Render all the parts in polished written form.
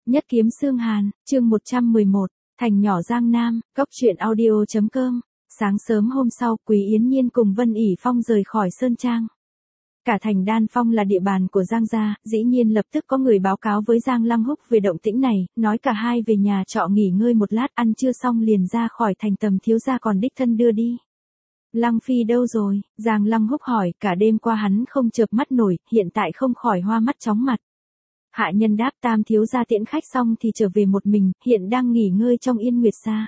Nhất kiếm xương hàn, chương 111, thành nhỏ Giang Nam, góc truyện audio.com. Sáng sớm hôm sau, Quý Yến Nhiên cùng Vân ỉ Phong rời khỏi Sơn Trang. Cả thành Đan Phong là địa bàn của Giang gia, dĩ nhiên lập tức có người báo cáo với Giang Lăng Húc về động tĩnh này, nói cả hai về nhà trọ nghỉ ngơi một lát, ăn trưa xong liền ra khỏi thành, Tầm thiếu gia còn đích thân đưa đi. Lăng Phi đâu rồi? Giang Lăng Húc hỏi, cả đêm qua hắn không chợp mắt nổi, hiện tại không khỏi hoa mắt chóng mặt. Hạ nhân đáp, Tam thiếu gia tiễn khách xong thì trở về một mình, hiện đang nghỉ ngơi trong Yên Nguyệt Sa.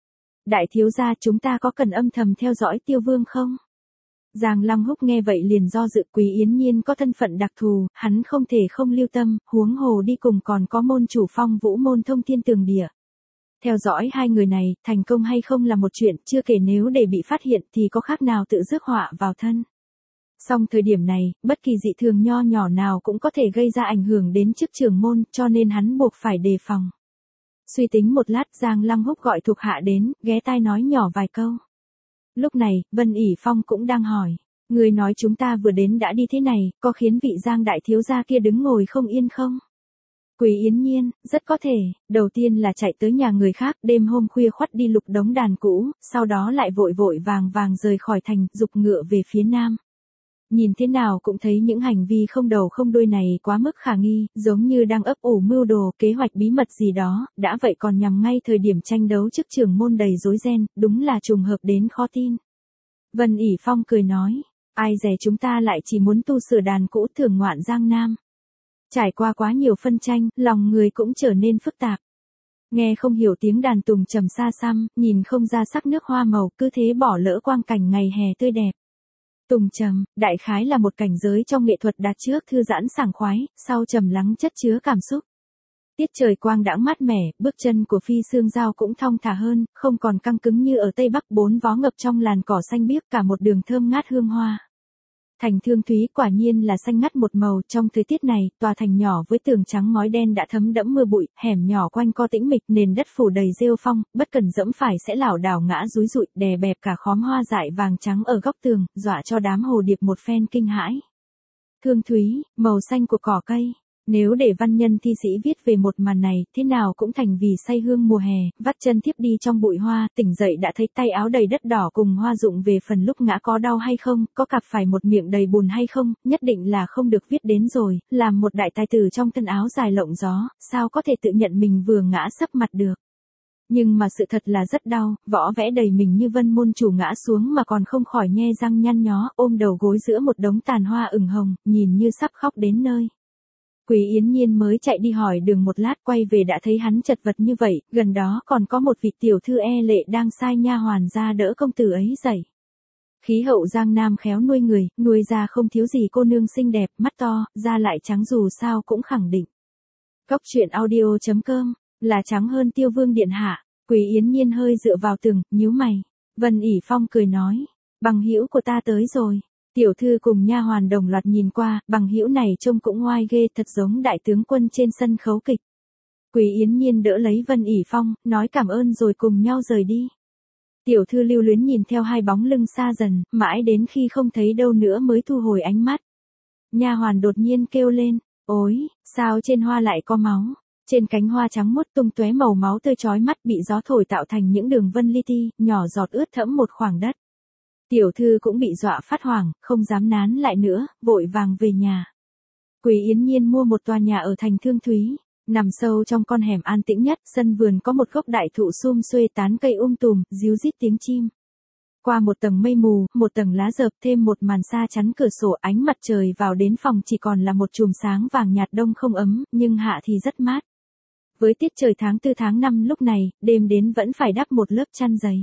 Đại thiếu gia, chúng ta có cần âm thầm theo dõi Tiêu Vương không? Giang Lăng Húc nghe vậy liền do dự, Quý Yến Nhiên có thân phận đặc thù, hắn không thể không lưu tâm, huống hồ đi cùng còn có môn chủ Phong Vũ môn thông thiên tường địa. Theo dõi hai người này, thành công hay không là một chuyện, chưa kể nếu để bị phát hiện thì có khác nào tự rước họa vào thân. Song thời điểm này, bất kỳ dị thường nho nhỏ nào cũng có thể gây ra ảnh hưởng đến chức trưởng môn, cho nên hắn buộc phải đề phòng. Suy tính một lát, Giang Lăng Húc gọi thuộc hạ đến, ghé tai nói nhỏ vài câu. Lúc này, Vân ỉ Phong cũng đang hỏi, người nói chúng ta vừa đến đã đi thế này, có khiến vị Giang đại thiếu gia kia đứng ngồi không yên không? Quý Yến Nhiên, rất có thể, đầu tiên là chạy tới nhà người khác, đêm hôm khuya khoắt đi lục đống đàn cũ, sau đó lại vội vội vàng vàng rời khỏi thành, giục ngựa về phía nam. Nhìn thế nào cũng thấy những hành vi không đầu không đuôi này quá mức khả nghi, giống như đang ấp ủ mưu đồ, kế hoạch bí mật gì đó, đã vậy còn nhằm ngay thời điểm tranh đấu chức trưởng môn đầy rối ren, đúng là trùng hợp đến khó tin. Vân ỉ Phong cười nói, ai dè chúng ta lại chỉ muốn tu sửa đàn cũ thưởng ngoạn Giang Nam. Trải qua quá nhiều phân tranh, lòng người cũng trở nên phức tạp. Nghe không hiểu tiếng đàn tùng trầm xa xăm, nhìn không ra sắc nước hoa màu, cứ thế bỏ lỡ quang cảnh ngày hè tươi đẹp. Tùng trầm, đại khái là một cảnh giới trong nghệ thuật đạt trước thư giãn sảng khoái, sau trầm lắng chất chứa cảm xúc. Tiết trời quang đãng mát mẻ, bước chân của Phi Sương Giao cũng thong thả hơn, không còn căng cứng như ở Tây Bắc, bốn vó ngập trong làn cỏ xanh biếc, cả một đường thơm ngát hương hoa. Thành Thương Thúy quả nhiên là xanh ngắt một màu, trong thời tiết này, tòa thành nhỏ với tường trắng ngói đen đã thấm đẫm mưa bụi, hẻm nhỏ quanh co tĩnh mịch, nền đất phủ đầy rêu phong, bất cần dẫm phải sẽ lảo đảo ngã rúi rụi, đè bẹp cả khóm hoa dại vàng trắng ở góc tường, dọa cho đám hồ điệp một phen kinh hãi. Thương Thúy, màu xanh của cỏ cây. Nếu để văn nhân thi sĩ viết về một màn này, thế nào cũng thành vì say hương mùa hè, vắt chân tiếp đi trong bụi hoa, tỉnh dậy đã thấy tay áo đầy đất đỏ cùng hoa rụng về phần lúc ngã có đau hay không, có cặp phải một miệng đầy bùn hay không, nhất định là không được viết đến rồi, làm một đại tài tử trong thân áo dài lộng gió, sao có thể tự nhận mình vừa ngã sấp mặt được. Nhưng mà sự thật là rất đau, võ vẽ đầy mình như Vân môn chủ ngã xuống mà còn không khỏi nhe răng nhăn nhó, ôm đầu gối giữa một đống tàn hoa ửng hồng, nhìn như sắp khóc đến nơi. Quý Yến Nhiên mới chạy đi hỏi đường một lát, quay về đã thấy hắn chật vật như vậy, gần đó còn có một vị tiểu thư e lệ đang sai nha hoàn ra đỡ công tử ấy dậy. Khí hậu Giang Nam khéo nuôi người, nuôi ra không thiếu gì cô nương xinh đẹp, mắt to, da lại trắng dù sao cũng khẳng định. Góc truyện audio.com, là trắng hơn Tiêu Vương điện hạ. Quý Yến Nhiên hơi dựa vào tường, nhíu mày. Vân ỉ Phong cười nói, bằng hữu của ta tới rồi. Tiểu thư cùng nha hoàn đồng loạt nhìn qua, bằng hữu này trông cũng ngoai ghê, thật giống đại tướng quân trên sân khấu kịch. Quý Yến Nhiên đỡ lấy Vân ỉ Phong, nói cảm ơn rồi cùng nhau rời đi. Tiểu thư lưu luyến nhìn theo hai bóng lưng xa dần, mãi đến khi không thấy đâu nữa mới thu hồi ánh mắt. Nha hoàn đột nhiên kêu lên, ôi, sao trên hoa lại có máu? Trên cánh hoa trắng muốt tung tóe màu máu tươi chói mắt, bị gió thổi tạo thành những đường vân li ti, nhỏ giọt ướt thẫm một khoảng đất. Tiểu thư cũng bị dọa phát hoảng, không dám nán lại nữa, vội vàng về nhà. Quý Yến Nhiên mua một tòa nhà ở thành Thương Thúy, nằm sâu trong con hẻm an tĩnh nhất, sân vườn có một gốc đại thụ sum xuê tán cây tùm, ríu rít tiếng chim. Qua một tầng mây mù, một tầng lá rợp, thêm một màn sa chắn cửa sổ, ánh mặt trời vào đến phòng chỉ còn là một chùm sáng vàng nhạt, đông không ấm, nhưng hạ thì rất mát. Với tiết trời tháng 4 tháng 5 lúc này, đêm đến vẫn phải đắp một lớp chăn dày.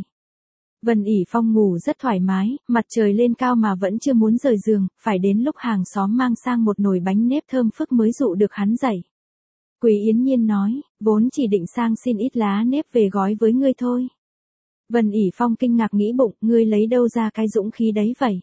Vân ỉ Phong ngủ rất thoải mái, mặt trời lên cao mà vẫn chưa muốn rời giường, phải đến lúc hàng xóm mang sang một nồi bánh nếp thơm phức mới dụ được hắn dậy. Quý Yến Nhiên nói, vốn chỉ định sang xin ít lá nếp về gói với ngươi thôi. Vân ỉ Phong kinh ngạc nghĩ bụng, ngươi lấy đâu ra cái dũng khí đấy vậy?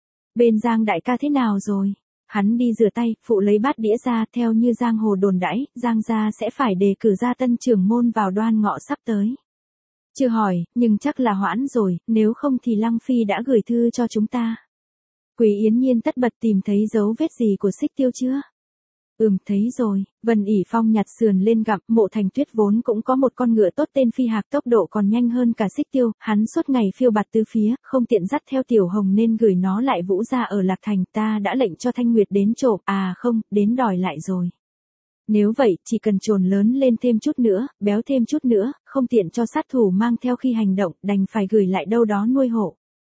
Bên Giang đại ca thế nào rồi? Hắn đi rửa tay, phụ lấy bát đĩa ra, theo như giang hồ đồn đãi, Giang gia sẽ phải đề cử ra tân trưởng môn vào Đoan Ngọ sắp tới. Chưa hỏi, nhưng chắc là hoãn rồi, nếu không thì Lăng Phi đã gửi thư cho chúng ta. Quý Yến Nhiên tất bật tìm thấy dấu vết gì của Xích Tiêu chưa? Thấy rồi, Vân ỉ Phong nhặt sườn lên gặm, Mộ Thành Tuyết vốn cũng có một con ngựa tốt tên Phi Hạc tốc độ còn nhanh hơn cả Xích Tiêu, hắn suốt ngày phiêu bạt tứ phía, không tiện dắt theo Tiểu Hồng nên gửi nó lại Vũ gia ở Lạc Thành, ta đã lệnh cho Thanh Nguyệt đến trộm, không, đến đòi lại rồi. Nếu vậy, chỉ cần trồn lớn lên thêm chút nữa, béo thêm chút nữa, không tiện cho sát thủ mang theo khi hành động, đành phải gửi lại đâu đó nuôi hộ.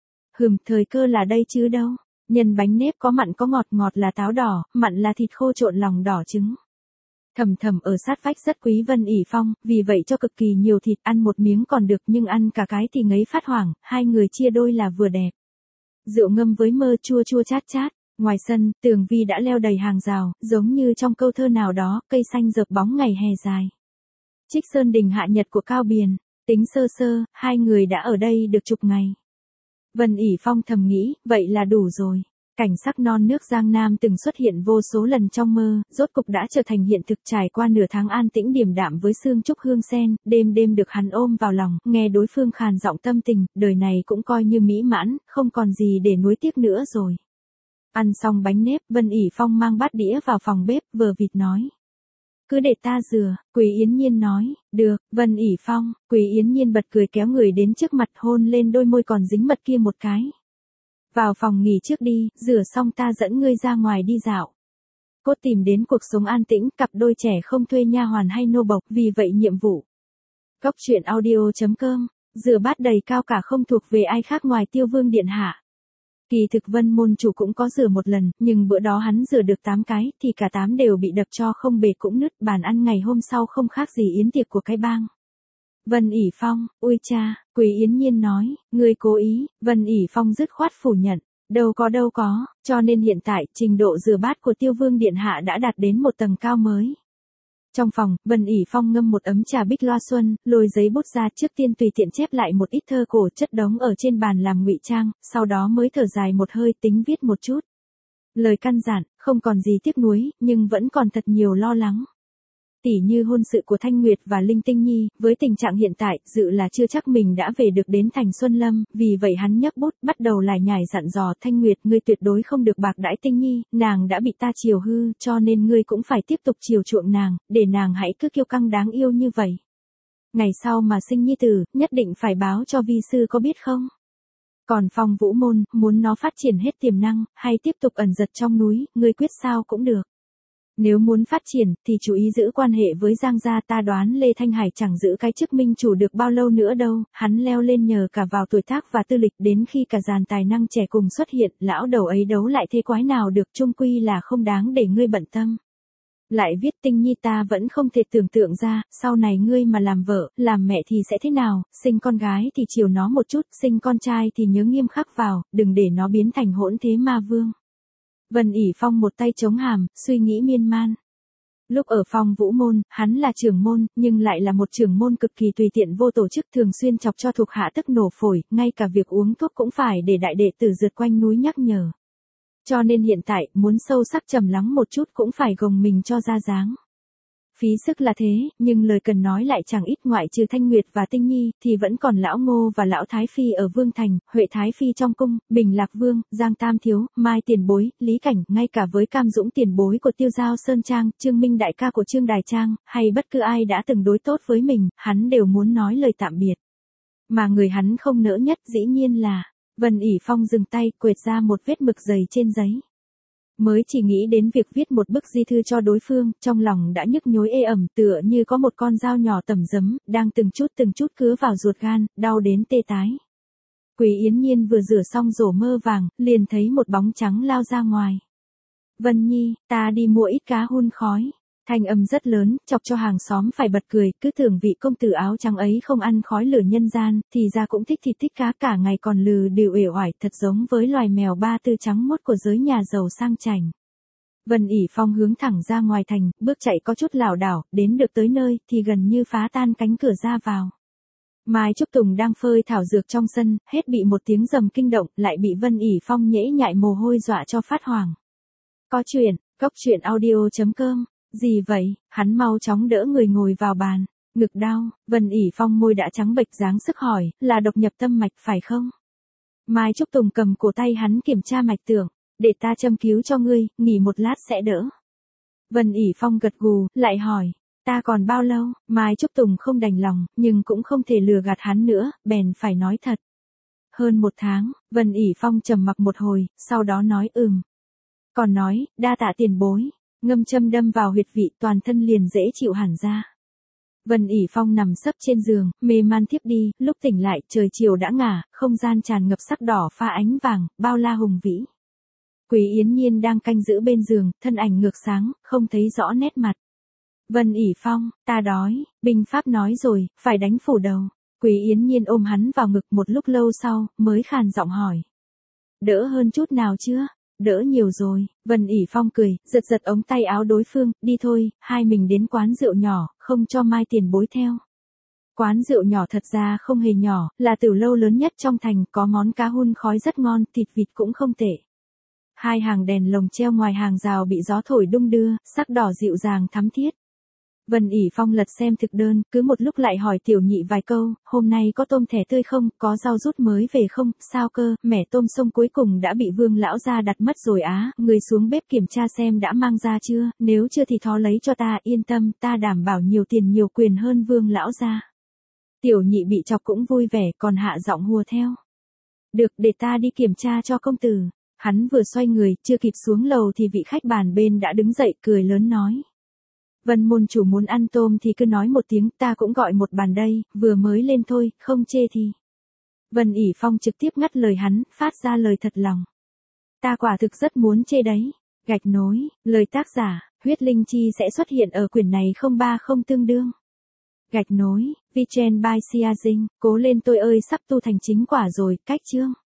Thời cơ là đây chứ đâu. Nhân bánh nếp có mặn có ngọt, ngọt là táo đỏ, mặn là thịt khô trộn lòng đỏ trứng. Thầm thầm ở sát vách rất quý Vân ỉ Phong, vì vậy cho cực kỳ nhiều thịt, ăn một miếng còn được nhưng ăn cả cái thì ngấy phát hoảng, hai người chia đôi là vừa đẹp. Rượu ngâm với mơ chua chua chát chát. Ngoài sân, tường vi đã leo đầy hàng rào, giống như trong câu thơ nào đó, cây xanh rợp bóng ngày hè dài. Trích Sơn Đình hạ nhật của Cao Biền, tính sơ sơ, hai người đã ở đây được chục ngày. Vân ỉ Phong thầm nghĩ, vậy là đủ rồi. Cảnh sắc non nước Giang Nam từng xuất hiện vô số lần trong mơ, rốt cục đã trở thành hiện thực trải qua nửa tháng an tĩnh điềm đạm với sương trúc hương sen, đêm đêm được hắn ôm vào lòng, nghe đối phương khàn giọng tâm tình, đời này cũng coi như mỹ mãn, không còn gì để nuối tiếc nữa rồi. Ăn xong bánh nếp, Vân ỉ Phong mang bát đĩa vào phòng bếp, vờ vịt nói. Cứ để ta rửa, Quý Yến Nhiên nói, được, Vân ỉ Phong, Quý Yến Nhiên bật cười kéo người đến trước mặt hôn lên đôi môi còn dính mật kia một cái. Vào phòng nghỉ trước đi, rửa xong ta dẫn ngươi ra ngoài đi dạo. Cốt tìm đến cuộc sống an tĩnh, cặp đôi trẻ không thuê nha hoàn hay nô bộc, vì vậy nhiệm vụ. Cóc truyện audio.com, rửa bát đầy cao cả không thuộc về ai khác ngoài Tiêu Vương điện hạ. Kỳ thực Vân môn chủ cũng có rửa một lần, nhưng bữa đó hắn rửa được 8 cái, thì cả 8 đều bị đập cho không bể cũng nứt, bàn ăn ngày hôm sau không khác gì yến tiệc của cái bang. Vân ỉ Phong, ui cha, Quý Yến Nhiên nói, ngươi cố ý, Vân ỉ Phong dứt khoát phủ nhận, đâu có, cho nên hiện tại, trình độ rửa bát của Tiêu Vương điện hạ đã đạt đến một tầng cao mới. Trong phòng, Vân ỉ Phong ngâm một ấm trà bích loa xuân, lôi giấy bút ra trước tiên tùy tiện chép lại một ít thơ cổ chất đống ở trên bàn làm ngụy trang, sau đó mới thở dài một hơi tính viết một chút. Lời căn dặn, không còn gì tiếc nuối, nhưng vẫn còn thật nhiều lo lắng. Tỉ như hôn sự của Thanh Nguyệt và Linh Tinh Nhi, với tình trạng hiện tại, dự là chưa chắc mình đã về được đến thành Xuân Lâm, vì vậy hắn nhấc bút, bắt đầu lải nhải dặn dò Thanh Nguyệt, ngươi tuyệt đối không được bạc đãi Tinh Nhi, nàng đã bị ta chiều hư, cho nên ngươi cũng phải tiếp tục chiều chuộng nàng, để nàng hãy cứ kiêu căng đáng yêu như vậy. Ngày sau mà sinh nhi tử, nhất định phải báo cho vi sư có biết không? Còn Phong Vũ Môn, muốn nó phát triển hết tiềm năng, hay tiếp tục ẩn giật trong núi, ngươi quyết sao cũng được. Nếu muốn phát triển, thì chú ý giữ quan hệ với Giang gia, ta đoán Lê Thanh Hải chẳng giữ cái chức minh chủ được bao lâu nữa đâu, hắn leo lên nhờ cả vào tuổi tác và tư lịch, đến khi cả dàn tài năng trẻ cùng xuất hiện, lão đầu ấy đấu lại thế quái nào được, chung quy là không đáng để ngươi bận tâm. Lại viết Tinh Nhi, ta vẫn không thể tưởng tượng ra, sau này ngươi mà làm vợ, làm mẹ thì sẽ thế nào, sinh con gái thì chiều nó một chút, sinh con trai thì nhớ nghiêm khắc vào, đừng để nó biến thành hỗn thế ma vương. Vân ỉ Phong một tay chống hàm, suy nghĩ miên man. Lúc ở Phong Vũ Môn, hắn là trưởng môn, nhưng lại là một trưởng môn cực kỳ tùy tiện vô tổ chức, thường xuyên chọc cho thuộc hạ tức nổ phổi, ngay cả việc uống thuốc cũng phải để đại đệ tử rượt quanh núi nhắc nhở. Cho nên hiện tại, muốn sâu sắc trầm lắng một chút cũng phải gồng mình cho ra dáng. Phí sức là thế, nhưng lời cần nói lại chẳng ít, ngoại trừ Thanh Nguyệt và Tinh Nhi, thì vẫn còn Lão Ngô và Lão Thái Phi ở Vương Thành, Huệ Thái Phi trong cung, Bình Lạc Vương, Giang Tam Thiếu, Mai Tiền Bối, Lý Cảnh, ngay cả với Cam Dũng tiền bối của Tiêu Giao Sơn Trang, Trương Minh đại ca của Trương Đài Trang, hay bất cứ ai đã từng đối tốt với mình, hắn đều muốn nói lời tạm biệt. Mà người hắn không nỡ nhất dĩ nhiên là, Vân ỉ Phong dừng tay, quệt ra một vết mực dày trên giấy. Mới chỉ nghĩ đến việc viết một bức di thư cho đối phương, trong lòng đã nhức nhối ê ẩm, tựa như có một con dao nhỏ tẩm giấm, đang từng chút cứa vào ruột gan, đau đến tê tái. Quý Yến Nhiên vừa rửa xong rổ mơ vàng, liền thấy một bóng trắng lao ra ngoài. Vân Nhi, ta đi mua ít cá hun khói. Thanh âm rất lớn, chọc cho hàng xóm phải bật cười, cứ tưởng vị công tử áo trắng ấy không ăn khói lửa nhân gian, thì ra cũng thích thịt thích cá, cả ngày còn lừ đều uể oải, thật giống với loài mèo ba tư trắng mốt của giới nhà giàu sang chảnh. Vân ỉ Phong hướng thẳng ra ngoài thành, bước chạy có chút lảo đảo, đến được tới nơi, thì gần như phá tan cánh cửa ra vào. Mai Trúc Tùng đang phơi thảo dược trong sân, hết bị một tiếng rầm kinh động, lại bị Vân ỉ Phong nhễ nhại mồ hôi dọa cho phát hoảng. Có chuyện, cóc truyện audio.com. Gì vậy, hắn mau chóng đỡ người ngồi vào bàn, ngực đau, Vân ỉ Phong môi đã trắng bệch dáng sức hỏi, là độc nhập tâm mạch phải không? Mai Trúc Tùng cầm cổ tay hắn kiểm tra mạch tưởng, để ta châm cứu cho ngươi, nghỉ một lát sẽ đỡ. Vân ỉ Phong gật gù, lại hỏi, ta còn bao lâu? Mai Trúc Tùng không đành lòng, nhưng cũng không thể lừa gạt hắn nữa, bèn phải nói thật. Hơn 1 tháng, Vân ỉ Phong trầm mặc một hồi, sau đó nói Còn nói, đa tạ tiền bối, ngâm châm đâm vào huyệt vị toàn thân liền dễ chịu hẳn ra. Vân ỉ Phong nằm sấp trên giường, mê man thiếp đi, lúc tỉnh lại trời chiều đã ngả, không gian tràn ngập sắc đỏ pha ánh vàng, bao la hùng vĩ. Quý Yến Nhiên đang canh giữ bên giường, thân ảnh ngược sáng, không thấy rõ nét mặt. Vân ỉ Phong, ta đói, binh pháp nói rồi, phải đánh phủ đầu. Quý Yến Nhiên ôm hắn vào ngực một lúc lâu sau, mới khàn giọng hỏi. Đỡ hơn chút nào chưa? Đỡ nhiều rồi, Vân ỉ Phong cười, giật giật ống tay áo đối phương, đi thôi, hai mình đến quán rượu nhỏ, không cho Mai tiền bối theo. Quán rượu nhỏ thật ra không hề nhỏ, là tiểu lâu lớn nhất trong thành, có món cá hun khói rất ngon, thịt vịt cũng không tệ. 2 hàng đèn lồng treo ngoài hàng rào bị gió thổi đung đưa, sắc đỏ dịu dàng thắm thiết. Vân ỉ Phong lật xem thực đơn, cứ một lúc lại hỏi tiểu nhị vài câu, hôm nay có tôm thẻ tươi không, có rau rút mới về không, sao cơ, mẻ tôm sông cuối cùng đã bị Vương lão gia đặt mất rồi á, người xuống bếp kiểm tra xem đã mang ra chưa, nếu chưa thì thó lấy cho ta, yên tâm, ta đảm bảo nhiều tiền nhiều quyền hơn Vương lão gia. Tiểu nhị bị chọc cũng vui vẻ, còn hạ giọng hùa theo. Được, để ta đi kiểm tra cho công tử. Hắn vừa xoay người, chưa kịp xuống lầu thì vị khách bàn bên đã đứng dậy cười lớn nói. Vân môn chủ muốn ăn tôm thì cứ nói một tiếng, ta cũng gọi một bàn đây, vừa mới lên thôi, không chê thì. Vân ỉ Phong trực tiếp ngắt lời hắn, phát ra lời thật lòng. Ta quả thực rất muốn chê đấy. Gạch nối, lời tác giả, huyết linh chi sẽ xuất hiện ở quyển này 030 tương đương. Gạch nối, Vichen by Sia Dinh, cố lên tôi ơi sắp tu thành chính quả rồi, cách chương.